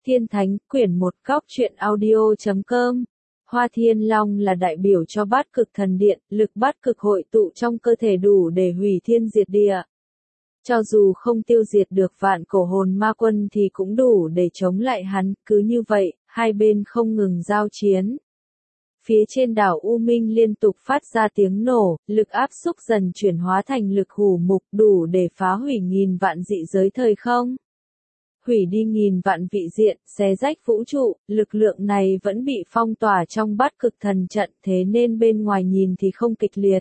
Thiên Thánh, quyển 1 góc truyện audio.com. Hoa Thiên Long là đại biểu cho bát cực thần điện, lực bát cực hội tụ trong cơ thể đủ để hủy thiên diệt địa. Cho dù không tiêu diệt được vạn cổ hồn ma quân thì cũng đủ để chống lại hắn, cứ như vậy, hai bên không ngừng giao chiến. Phía trên đảo U Minh liên tục phát ra tiếng nổ, lực áp xúc dần chuyển hóa thành lực hủ mục đủ để phá hủy nghìn vạn dị giới thời không. Hủy đi nghìn vạn vị diện, xé rách vũ trụ, lực lượng này vẫn bị phong tỏa trong bát cực thần trận, thế nên bên ngoài nhìn thì không kịch liệt.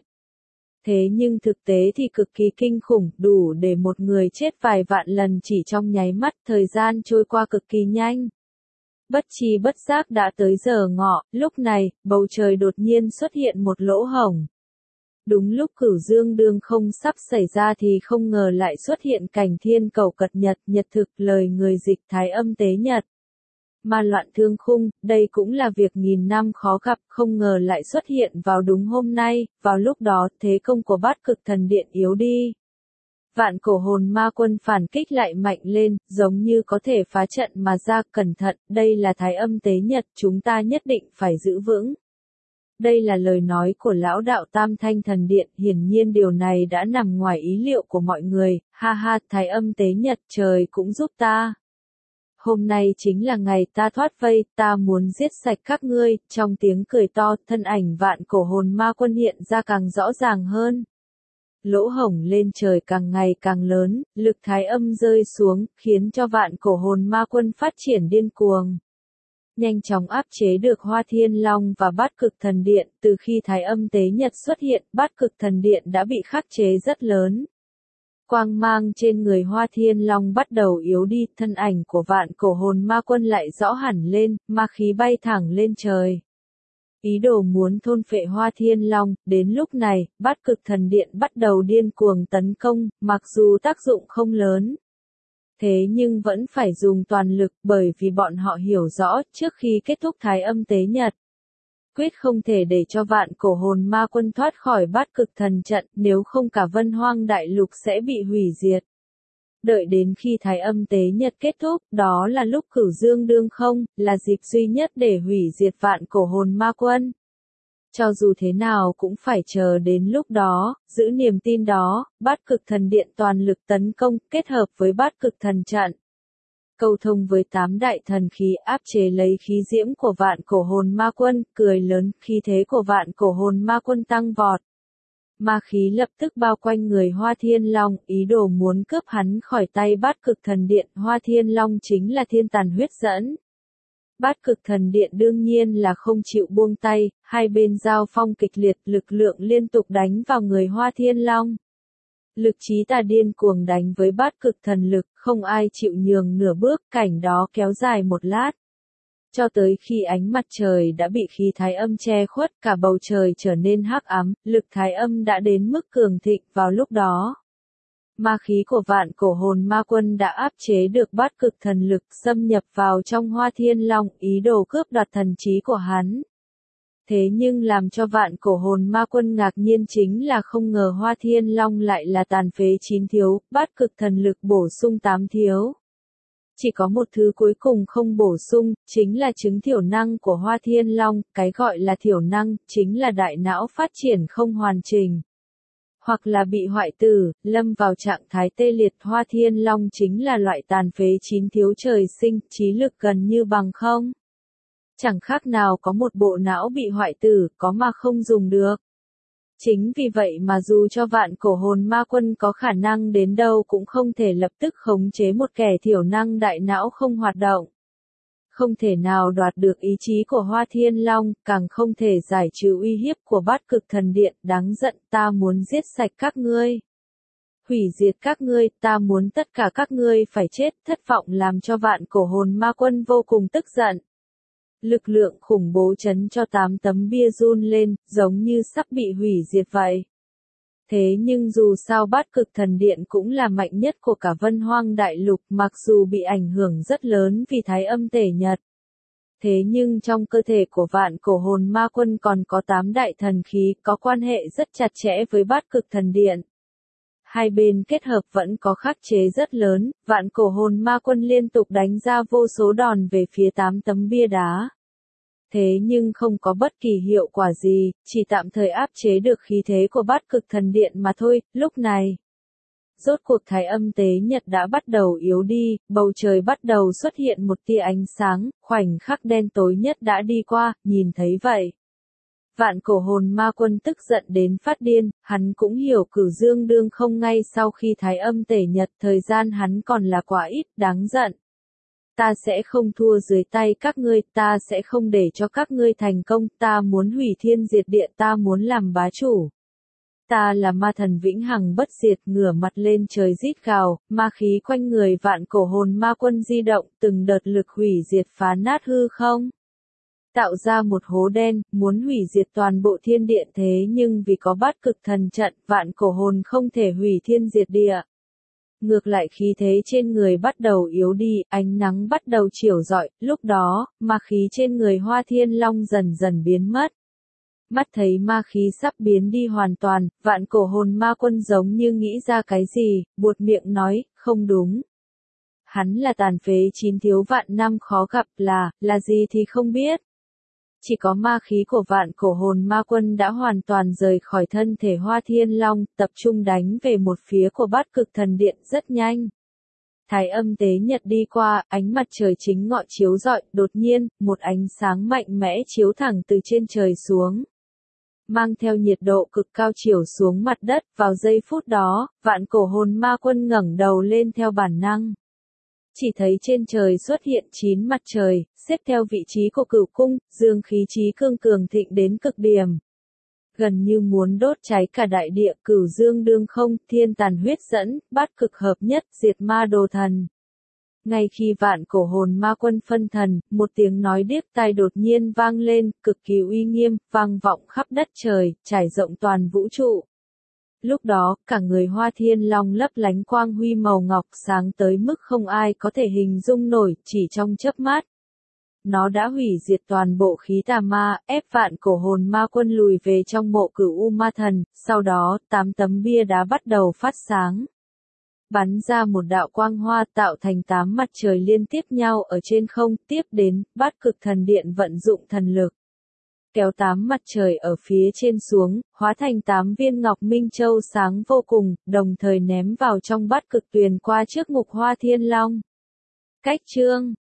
Thế nhưng thực tế thì cực kỳ kinh khủng, đủ để một người chết vài vạn lần chỉ trong nháy mắt, thời gian trôi qua cực kỳ nhanh. Bất tri bất giác đã tới giờ ngọ, lúc này, bầu trời đột nhiên xuất hiện một lỗ hổng. Đúng lúc Cửu Dương đương không sắp xảy ra thì không ngờ lại xuất hiện cảnh thiên cầu cật nhật, nhật thực lời người dịch thái âm tế nhật. Ma loạn thương khung, đây cũng là việc nghìn năm khó gặp, không ngờ lại xuất hiện vào đúng hôm nay, vào lúc đó thế công của bát cực thần điện yếu đi. Vạn cổ hồn ma quân phản kích lại mạnh lên, giống như có thể phá trận mà ra, cẩn thận, đây là thái âm tế nhật, chúng ta nhất định phải giữ vững. Đây là lời nói của lão đạo Tam Thanh Thần Điện, hiển nhiên điều này đã nằm ngoài ý liệu của mọi người, ha ha, thái âm tế nhật, trời cũng giúp ta. Hôm nay chính là ngày ta thoát vây, ta muốn giết sạch các ngươi, trong tiếng cười to, thân ảnh vạn cổ hồn ma quân hiện ra càng rõ ràng hơn. Lỗ hổng lên trời càng ngày càng lớn, lực thái âm rơi xuống, khiến cho vạn cổ hồn ma quân phát triển điên cuồng. Nhanh chóng áp chế được Hoa Thiên Long và bát cực thần điện, từ khi thái âm tế nhật xuất hiện, bát cực thần điện đã bị khắc chế rất lớn. Quang mang trên người Hoa Thiên Long bắt đầu yếu đi, thân ảnh của vạn cổ hồn ma quân lại rõ hẳn lên, ma khí bay thẳng lên trời. Ý đồ muốn thôn phệ Hoa Thiên Long, đến lúc này, bát cực thần điện bắt đầu điên cuồng tấn công, mặc dù tác dụng không lớn. Thế nhưng vẫn phải dùng toàn lực bởi vì bọn họ hiểu rõ trước khi kết thúc thái âm tế nhật. Quyết không thể để cho vạn cổ hồn ma quân thoát khỏi bát cực thần trận, nếu không cả Vân Hoang Đại Lục sẽ bị hủy diệt. Đợi đến khi thái âm tế nhật kết thúc, đó là lúc Cửu Dương đương không, là dịp duy nhất để hủy diệt vạn cổ hồn ma quân. Cho dù thế nào cũng phải chờ đến lúc đó, giữ niềm tin đó, bát cực thần điện toàn lực tấn công, kết hợp với bát cực thần trận. Câu thông với 8 đại thần khí áp chế lấy khí diễm của vạn cổ hồn ma quân, cười lớn, khí thế của vạn cổ hồn ma quân tăng vọt. Ma khí lập tức bao quanh người Hoa Thiên Long, ý đồ muốn cướp hắn khỏi tay bát cực thần điện, Hoa Thiên Long chính là thiên tàn huyết dẫn. Bát cực thần điện đương nhiên là không chịu buông tay, hai bên giao phong kịch liệt, lực lượng liên tục đánh vào người Hoa Thiên Long. Lực trí tà điên cuồng đánh với bát cực thần lực, không ai chịu nhường nửa bước, cảnh đó kéo dài một lát. Cho tới khi ánh mặt trời đã bị khí thái âm che khuất, cả bầu trời trở nên hắc ám, lực thái âm đã đến mức cường thịnh vào lúc đó. Ma khí của vạn cổ hồn ma quân đã áp chế được bát cực thần lực, xâm nhập vào trong Hoa Thiên Long, ý đồ cướp đoạt thần trí của hắn. Thế nhưng làm cho vạn cổ hồn ma quân ngạc nhiên chính là không ngờ Hoa Thiên Long lại là tàn phế 9 thiếu, bát cực thần lực bổ sung 8 thiếu. Chỉ có một thứ cuối cùng không bổ sung, chính là chứng thiểu năng của Hoa Thiên Long, cái gọi là thiểu năng, chính là đại não phát triển không hoàn chỉnh. Hoặc là bị hoại tử, lâm vào trạng thái tê liệt. Hoa Thiên Long chính là loại tàn phế 9 thiếu trời sinh, trí lực gần như bằng không. Chẳng khác nào có một bộ não bị hoại tử, có mà không dùng được. Chính vì vậy mà dù cho vạn cổ hồn ma quân có khả năng đến đâu cũng không thể lập tức khống chế một kẻ thiểu năng đại não không hoạt động. Không thể nào đoạt được ý chí của Hoa Thiên Long, càng không thể giải trừ uy hiếp của bát cực thần điện, đáng giận, ta muốn giết sạch các ngươi. Hủy diệt các ngươi, ta muốn tất cả các ngươi phải chết, thất vọng làm cho vạn cổ hồn ma quân vô cùng tức giận. Lực lượng khủng bố chấn cho 8 tấm bia run lên, giống như sắp bị hủy diệt vậy. Thế nhưng dù sao bát cực thần điện cũng là mạnh nhất của cả Vân Hoang Đại Lục, mặc dù bị ảnh hưởng rất lớn vì thái âm tể nhật. Thế nhưng trong cơ thể của vạn cổ hồn ma quân còn có 8 đại thần khí, có quan hệ rất chặt chẽ với bát cực thần điện. hai bên kết hợp vẫn có khắc chế rất lớn, vạn cổ hồn ma quân liên tục đánh ra vô số đòn về phía 8 tấm bia đá. Thế nhưng không có bất kỳ hiệu quả gì, chỉ tạm thời áp chế được khí thế của bát cực thần điện mà thôi. Lúc này, rốt cuộc thái âm tế nhật đã bắt đầu yếu đi, bầu trời bắt đầu xuất hiện một tia ánh sáng, khoảnh khắc đen tối nhất đã đi qua, nhìn thấy vậy. Vạn cổ hồn ma quân tức giận đến phát điên, hắn cũng hiểu Cửu Dương Đương không ngay sau khi thái âm tể nhật, thời gian hắn còn là quá ít, đáng giận. Ta sẽ không thua dưới tay các ngươi, ta sẽ không để cho các ngươi thành công, ta muốn hủy thiên diệt địa, ta muốn làm bá chủ. Ta là ma thần vĩnh hằng bất diệt, ngửa mặt lên trời rít gào, ma khí quanh người vạn cổ hồn ma quân di động, từng đợt lực hủy diệt phá nát hư không. Tạo ra một hố đen, muốn hủy diệt toàn bộ thiên điện, thế nhưng vì có bát cực thần trận, vạn cổ hồn không thể hủy thiên diệt địa. Ngược lại khí thế trên người bắt đầu yếu đi, ánh nắng bắt đầu chiếu rọi, lúc đó, ma khí trên người Hoa Thiên Long dần dần biến mất. Mắt thấy ma khí sắp biến đi hoàn toàn, vạn cổ hồn ma quân giống như nghĩ ra cái gì, buột miệng nói, không đúng. Hắn là tàn phế 9 thiếu vạn năm khó gặp, là gì thì không biết. Chỉ có ma khí của vạn cổ hồn ma quân đã hoàn toàn rời khỏi thân thể Hoa Thiên Long, tập trung đánh về một phía của bát cực thần điện rất nhanh. Thái âm tế nhật đi qua, ánh mặt trời chính ngọ chiếu rọi, đột nhiên, một ánh sáng mạnh mẽ chiếu thẳng từ trên trời xuống. Mang theo nhiệt độ cực cao chiếu xuống mặt đất, vào giây phút đó, vạn cổ hồn ma quân ngẩng đầu lên theo bản năng. Chỉ thấy trên trời xuất hiện 9 mặt trời, xếp theo vị trí của Cửu cung, dương khí chí cương cường thịnh đến cực điểm. Gần như muốn đốt cháy cả đại địa, Cửu Dương Đương không, thiên tàn huyết dẫn, bát cực hợp nhất, diệt ma đồ thần. Ngay khi vạn cổ hồn ma quân phân thần, một tiếng nói điếc tai đột nhiên vang lên, cực kỳ uy nghiêm, vang vọng khắp đất trời, trải rộng toàn vũ trụ. Lúc đó, cả người Hoa Thiên Long lấp lánh quang huy màu ngọc sáng tới mức không ai có thể hình dung nổi, chỉ trong chớp mắt. Nó đã hủy diệt toàn bộ khí tà ma, ép vạn cổ hồn ma quân lùi về trong mộ Cửu U Ma Thần, sau đó, 8 tấm bia đá bắt đầu phát sáng. Bắn ra một đạo quang hoa tạo thành 8 mặt trời liên tiếp nhau ở trên không, tiếp đến, bát cực thần điện vận dụng thần lực. Kéo 8 mặt trời ở phía trên xuống, hóa thành 8 viên ngọc minh châu sáng vô cùng, đồng thời ném vào trong bát cực tuyền qua trước ngục Hoa Thiên Long. Cách chương